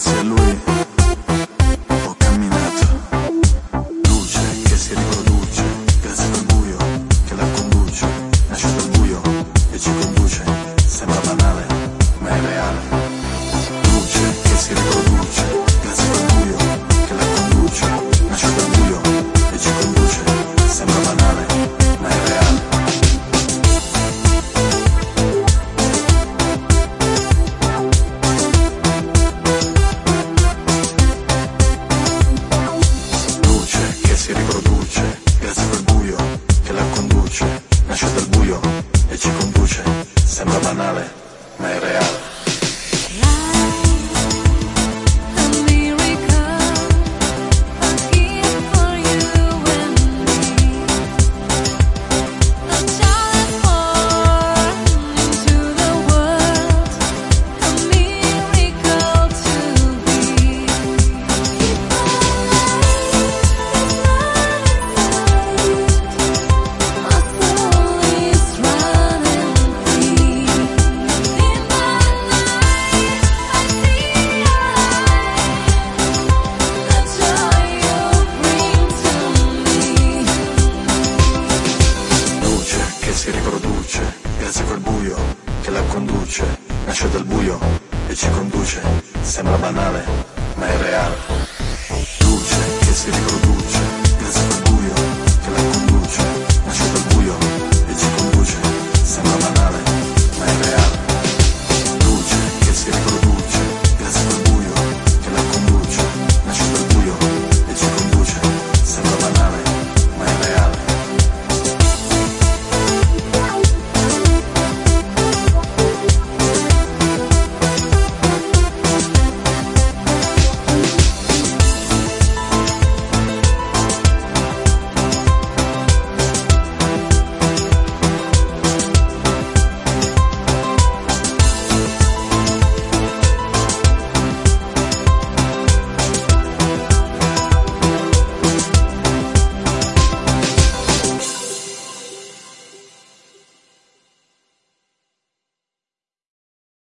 grazie a lui ho camminato. Luce che si riproduce, grazie al buio che la conduce. Nasce dal buio e ci conduce, sembra banale ma è reale. Luce che si riproduce, grazie al buio che la conduce. Nasce dal buio e ci conduce, sembra banale ma è reale. Si riproduce, grazie a quel buio che la conduce. Nasce dal buio e ci conduce, sembra banale ma è reale. Si riproduce, grazie a quel buio che la conduce. Nasce dal buio e ci conduce, sembra banale